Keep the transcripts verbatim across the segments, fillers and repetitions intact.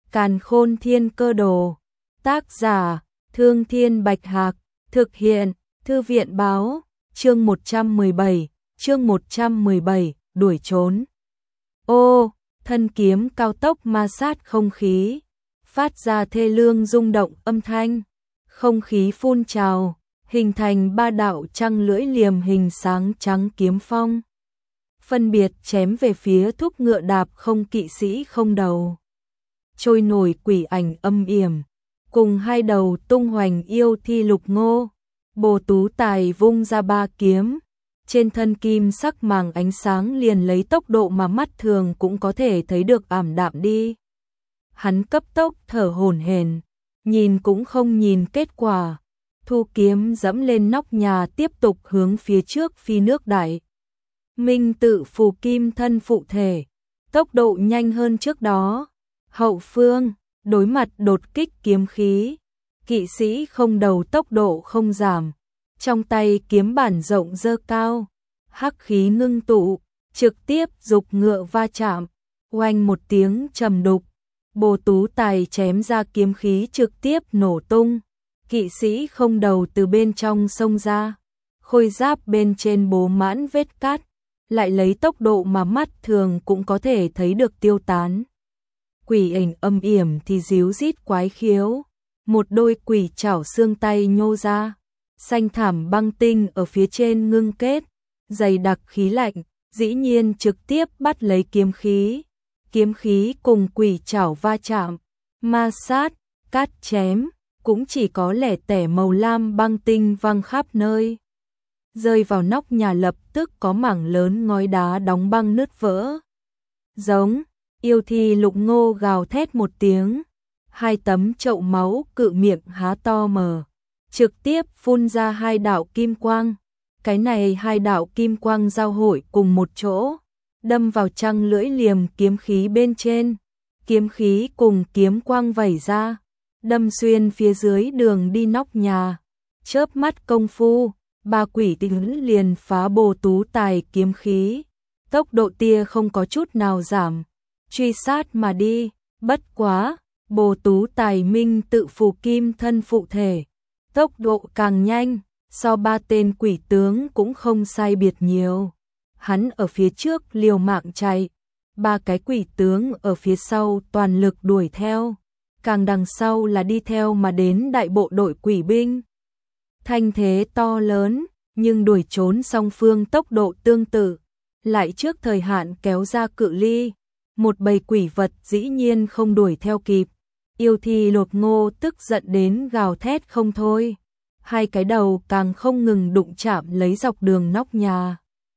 Càn Khôn Thiên Cơ Đồ. Tác giả: Thương Thiên Bạch Hạc. Thực hiện: Thư viện Báo. Chương một trăm mười bảy. Chương một trăm mười bảy. Đuổi trốn. Ô, thân kiếm cao tốc ma sát không khí, phát ra thê lương rung động âm thanh. Không khí phun trào, hình thành ba đạo trăng lưỡi liềm hình sáng trắng kiếm phong. Phân biệt chém về phía thúc ngựa đạp không kỵ sĩ không đầu. Trôi nổi quỷ ảnh âm yểm, cùng hai đầu tung hoành yêu thi Lục Ngô. Bồ Tú Tài vung ra ba kiếm, trên thân kim sắc màng ánh sáng liền lấy tốc độ mà mắt thường cũng có thể thấy được ảm đạm đi. Hắn cấp tốc thở hổn hển, nhìn cũng không nhìn kết quả, thu kiếm dẫm lên nóc nhà tiếp tục hướng phía trước phi nước đại. Minh tự phù kim thân phụ thể, tốc độ nhanh hơn trước đó. Hậu phương, đối mặt đột kích kiếm khí, kỵ sĩ không đầu tốc độ không giảm, trong tay kiếm bản rộng giơ cao, hắc khí ngưng tụ, trực tiếp dục ngựa va chạm, oanh một tiếng trầm đục. Bồ Tú Tài chém ra kiếm khí trực tiếp nổ tung, kỵ sĩ không đầu từ bên trong xông ra, khôi giáp bên trên bố mãn vết cát, lại lấy tốc độ mà mắt thường cũng có thể thấy được tiêu tán. Quỷ ảnh âm yểm thì díu rít quái khiếu, một đôi quỷ chảo xương tay nhô ra, xanh thảm băng tinh ở phía trên ngưng kết, dày đặc khí lạnh, dĩ nhiên trực tiếp bắt lấy kiếm khí. Kiếm khí cùng quỷ chảo va chạm, ma sát, cát chém, cũng chỉ có lẻ tẻ màu lam băng tinh văng khắp nơi. Rơi vào nóc nhà lập tức có mảng lớn ngói đá đóng băng nứt vỡ. Giống, yêu thi Lục Ngô gào thét một tiếng, hai tấm chậu máu cự miệng há to mở, trực tiếp phun ra hai đạo kim quang. Cái này hai đạo kim quang giao hội cùng một chỗ, đâm vào trăng lưỡi liềm kiếm khí bên trên. Kiếm khí cùng kiếm quang vẩy ra, đâm xuyên phía dưới đường đi nóc nhà. Chớp mắt công phu, ba quỷ tinh liền phá Bồ Tú Tài kiếm khí, tốc độ tia không có chút nào giảm, truy sát mà đi. Bất quá, Bồ Tú Tài minh tự phù kim thân phụ thể, tốc độ càng nhanh, so ba tên quỷ tướng cũng không sai biệt nhiều. Hắn ở phía trước liều mạng chạy, ba cái quỷ tướng ở phía sau toàn lực đuổi theo, càng đằng sau là đi theo mà đến đại bộ đội quỷ binh. Thanh thế to lớn, nhưng đuổi trốn song phương tốc độ tương tự, lại trước thời hạn kéo ra cự ly, một bầy quỷ vật dĩ nhiên không đuổi theo kịp. Yêu thi Lục Ngô tức giận đến gào thét không thôi, hai cái đầu càng không ngừng đụng chạm lấy dọc đường nóc nhà.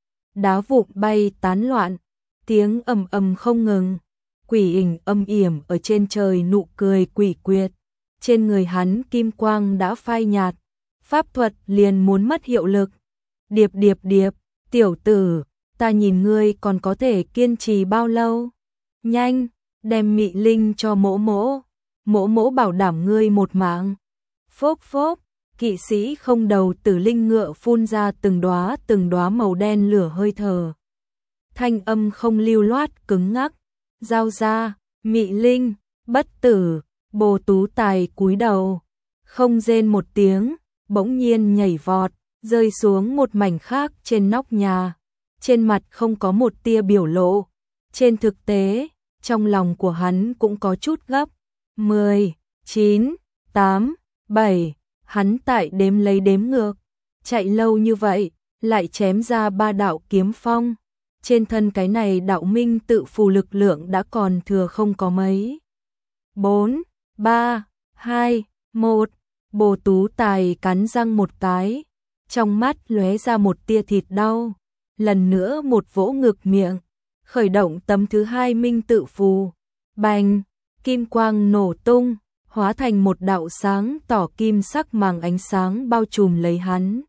Đá vụn bay tán loạn, tiếng ầm ầm không ngừng, quỷ ảnh âm yểm ở trên trời nụ cười quỷ quyệt, trên người hắn kim quang đã phai nhạt, pháp thuật liền muốn mất hiệu lực. Điệp điệp điệp, tiểu tử, ta nhìn ngươi còn có thể kiên trì bao lâu? Nhanh, đem mị linh cho mỗ mỗ, mỗ mỗ bảo đảm ngươi một mạng. Phốp phốp, kỵ sĩ không đầu tử linh ngựa phun ra từng đóa từng đóa màu đen lửa hơi thở. Thanh âm không lưu loát cứng ngắc, giao ra, mị linh, bất tử. Bồ Tú Tài cúi đầu, không rên một tiếng, bỗng nhiên nhảy vọt, rơi xuống một mảnh khác trên nóc nhà. Trên mặt không có một tia biểu lộ, trên thực tế, trong lòng của hắn cũng có chút gấp. Mười, chín, tám, bảy, hắn tại đếm lấy đếm ngược, chạy lâu như vậy, lại chém ra ba đạo kiếm phong. Trên thân cái này đạo minh tự phù lực lượng đã còn thừa không có mấy. Bốn, ba, hai, một, Bồ Tú Tài cắn răng một cái, trong mắt lóe ra một tia thịt đau, lần nữa một vỗ ngực miệng, khởi động tấm thứ hai minh tự phù. Bành, kim quang nổ tung, hóa thành một đạo sáng tỏ kim sắc màng ánh sáng bao trùm lấy hắn.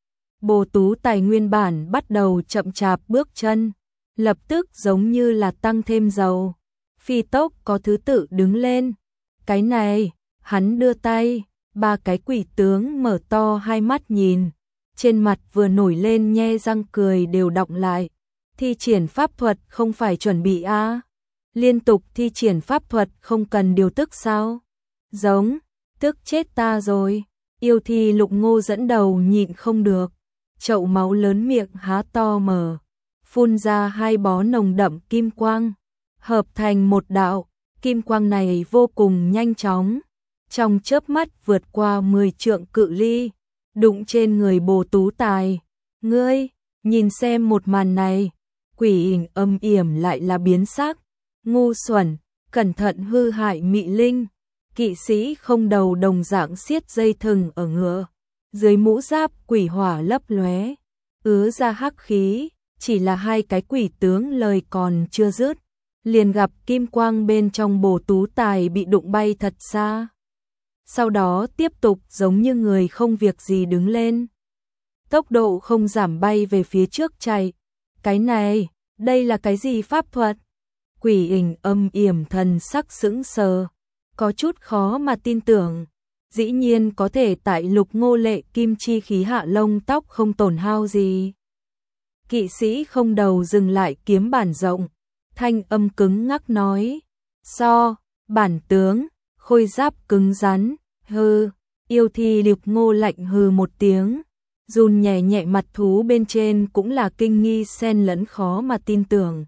Bồ Tú Tài nguyên bản bắt đầu chậm chạp bước chân, lập tức giống như là tăng thêm dầu, phi tốc có thứ tự đứng lên. Cái này, hắn đưa tay, ba cái quỷ tướng mở to hai mắt nhìn, trên mặt vừa nổi lên nhe răng cười đều đọng lại. Thi triển pháp thuật không phải chuẩn bị a? liên tục thi triển pháp thuật không cần điều tức sao? Giống, tức chết ta rồi. Yêu thi Lục Ngô dẫn đầu nhịn không được, chậu máu lớn miệng há to mở, phun ra hai bó nồng đậm kim quang, hợp thành một đạo. Kim quang này vô cùng nhanh chóng, trong chớp mắt vượt qua mười trượng cự ly, đụng trên người Bồ Tú Tài. Ngươi, nhìn xem một màn này, Quỷ Ảnh âm yểm lại là biến sắc, ngu xuẩn, cẩn thận hư hại mị linh. Kỵ sĩ không đầu đồng dạng siết dây thừng ở ngựa, dưới mũ giáp quỷ hỏa lấp lóe, ứa ra hắc khí, chỉ là hai cái quỷ tướng lời còn chưa dứt, liền gặp kim quang bên trong Bồ Tú Tài bị đụng bay thật xa. Sau đó tiếp tục giống như người không việc gì đứng lên, tốc độ không giảm bay về phía trước chạy. Cái này, đây là cái gì pháp thuật? Quỷ Ảnh âm yểm thần sắc sững sờ, có chút khó mà tin tưởng, dĩ nhiên có thể tại Lục Ngô lệ kim chi khí hạ lông tóc không tổn hao gì. Kỵ sĩ không đầu dừng lại kiếm bản rộng, thanh âm cứng ngắc nói, so, bản tướng, khôi giáp cứng rắn, hư. Yêu thi Lục Ngô lạnh hừ một tiếng, run nhẹ nhẹ, mặt thú bên trên cũng là kinh nghi xen lẫn khó mà tin tưởng.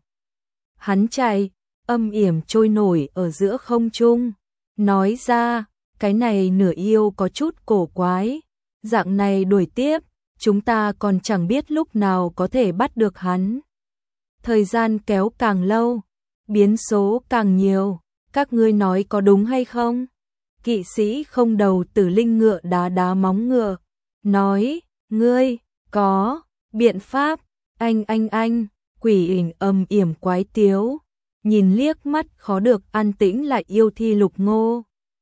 Hắn chạy, âm yểm trôi nổi ở giữa không trung, nói ra, cái này nửa yêu có chút cổ quái, dạng này đuổi tiếp, chúng ta còn chẳng biết lúc nào có thể bắt được hắn. Thời gian kéo càng lâu, biến số càng nhiều, các ngươi nói có đúng hay không? Kỵ sĩ không đầu Tử Linh ngựa đá đá móng ngựa, nói, ngươi, có, biện pháp, anh anh anh, Quỷ Ảnh âm yểm quái tiếu, nhìn liếc mắt khó được an tĩnh lại yêu thi Lục Ngô.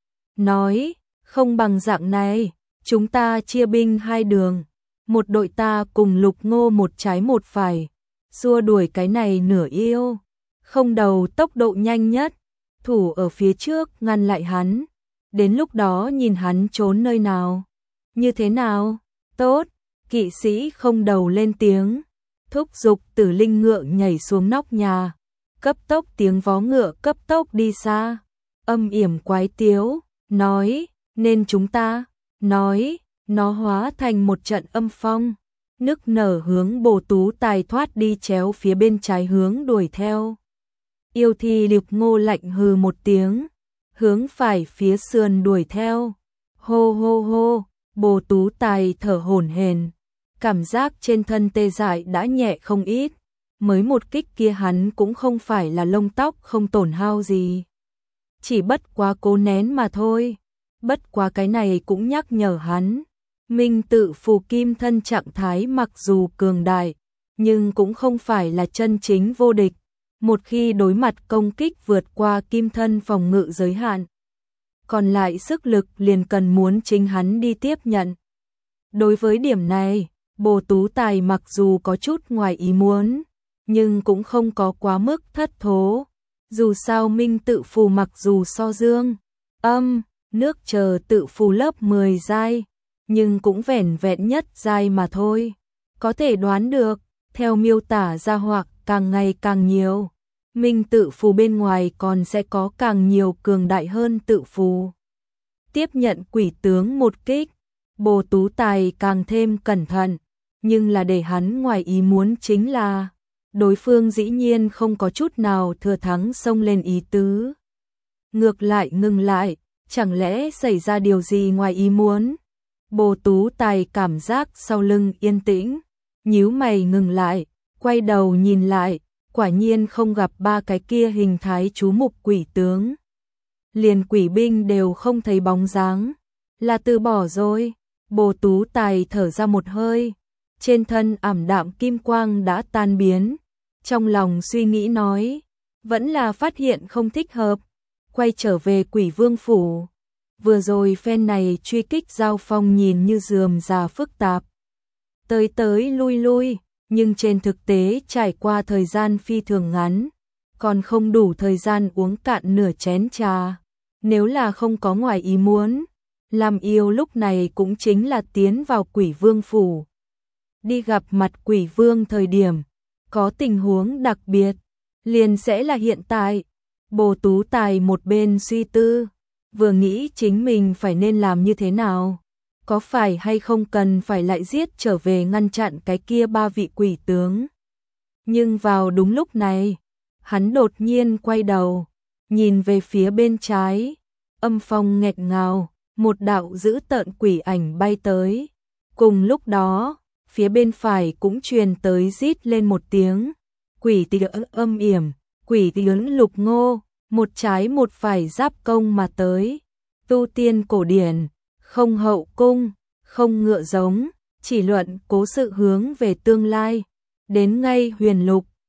Nói, không bằng dạng này, chúng ta chia binh hai đường, một đội ta cùng Lục Ngô một trái một phải, xua đuổi cái này nửa yêu. Không đầu tốc độ nhanh nhất, thủ ở phía trước ngăn lại hắn, đến lúc đó nhìn hắn trốn nơi nào. Như thế nào? Tốt, kỵ sĩ không đầu lên tiếng, thúc giục Tử Linh ngựa nhảy xuống nóc nhà, cấp tốc tiếng vó ngựa cấp tốc đi xa. Âm yểm quái tiếu, nói, nên chúng ta, nói, nó hóa thành một trận âm phong, nức nở hướng Bồ Tú Tài thoát đi chéo phía bên trái hướng đuổi theo. Yêu thi Lục Ngô lạnh hừ một tiếng, hướng phải phía sườn đuổi theo. Hô hô hô, Bồ Tú Tài thở hổn hển, cảm giác trên thân tê dại đã nhẹ không ít, mới một kích kia hắn cũng không phải là lông tóc không tổn hao gì, chỉ bất quá cố nén mà thôi. Bất quá cái này cũng nhắc nhở hắn, Minh Tự Phù Kim Thân trạng thái mặc dù cường đại, nhưng cũng không phải là chân chính vô địch. Một khi đối mặt công kích vượt qua kim thân phòng ngự giới hạn, còn lại sức lực liền cần muốn chính hắn đi tiếp nhận. Đối với điểm này, Bồ Tú Tài mặc dù có chút ngoài ý muốn, nhưng cũng không có quá mức thất thố. Dù sao Minh Tự Phù mặc dù so dương, âm, nước chờ tự phù lớp mười giai, nhưng cũng vẻn vẹn nhất giai mà thôi. Có thể đoán được, theo miêu tả ra hoặc càng ngày càng nhiều, Minh Tự Phù bên ngoài còn sẽ có càng nhiều cường đại hơn tự phù. Tiếp nhận quỷ tướng một kích, Bồ Tú Tài càng thêm cẩn thận, nhưng là để hắn ngoài ý muốn chính là đối phương dĩ nhiên không có chút nào thừa thắng xông lên ý tứ. Ngược lại ngừng lại, chẳng lẽ xảy ra điều gì ngoài ý muốn? Bồ Tú Tài cảm giác sau lưng yên tĩnh, nhíu mày ngừng lại, quay đầu nhìn lại, quả nhiên không gặp ba cái kia hình thái chú mục quỷ tướng. Liền quỷ binh đều không thấy bóng dáng, là từ bỏ rồi. Bồ Tú Tài thở ra một hơi, trên thân ảm đạm kim quang đã tan biến, trong lòng suy nghĩ nói, vẫn là phát hiện không thích hợp, quay trở về Quỷ Vương phủ. Vừa rồi phen này truy kích giao phong nhìn như rườm rà phức tạp, tới tới lui lui, nhưng trên thực tế trải qua thời gian phi thường ngắn, còn không đủ thời gian uống cạn nửa chén trà. Nếu là không có ngoài ý muốn, làm yêu lúc này cũng chính là tiến vào Quỷ Vương phủ. Đi gặp mặt Quỷ Vương thời điểm, có tình huống đặc biệt, liền sẽ là hiện tại. Bồ Tú Tài một bên suy tư, vừa nghĩ chính mình phải nên làm như thế nào, có phải hay không cần phải lại giết trở về ngăn chặn cái kia ba vị quỷ tướng. Nhưng vào đúng lúc này, hắn đột nhiên quay đầu, nhìn về phía bên trái, âm phong nghẹt ngào, một đạo dữ tợn quỷ ảnh bay tới. Cùng lúc đó, phía bên phải cũng truyền tới rít lên một tiếng, quỷ tiếng âm yểm, quỷ tiếng Lục Ngô, một trái một phải giáp công mà tới. Tu tiên cổ điển, không hậu cung, không ngựa giống, chỉ luận cố sự hướng về tương lai. Đến ngay huyền lục,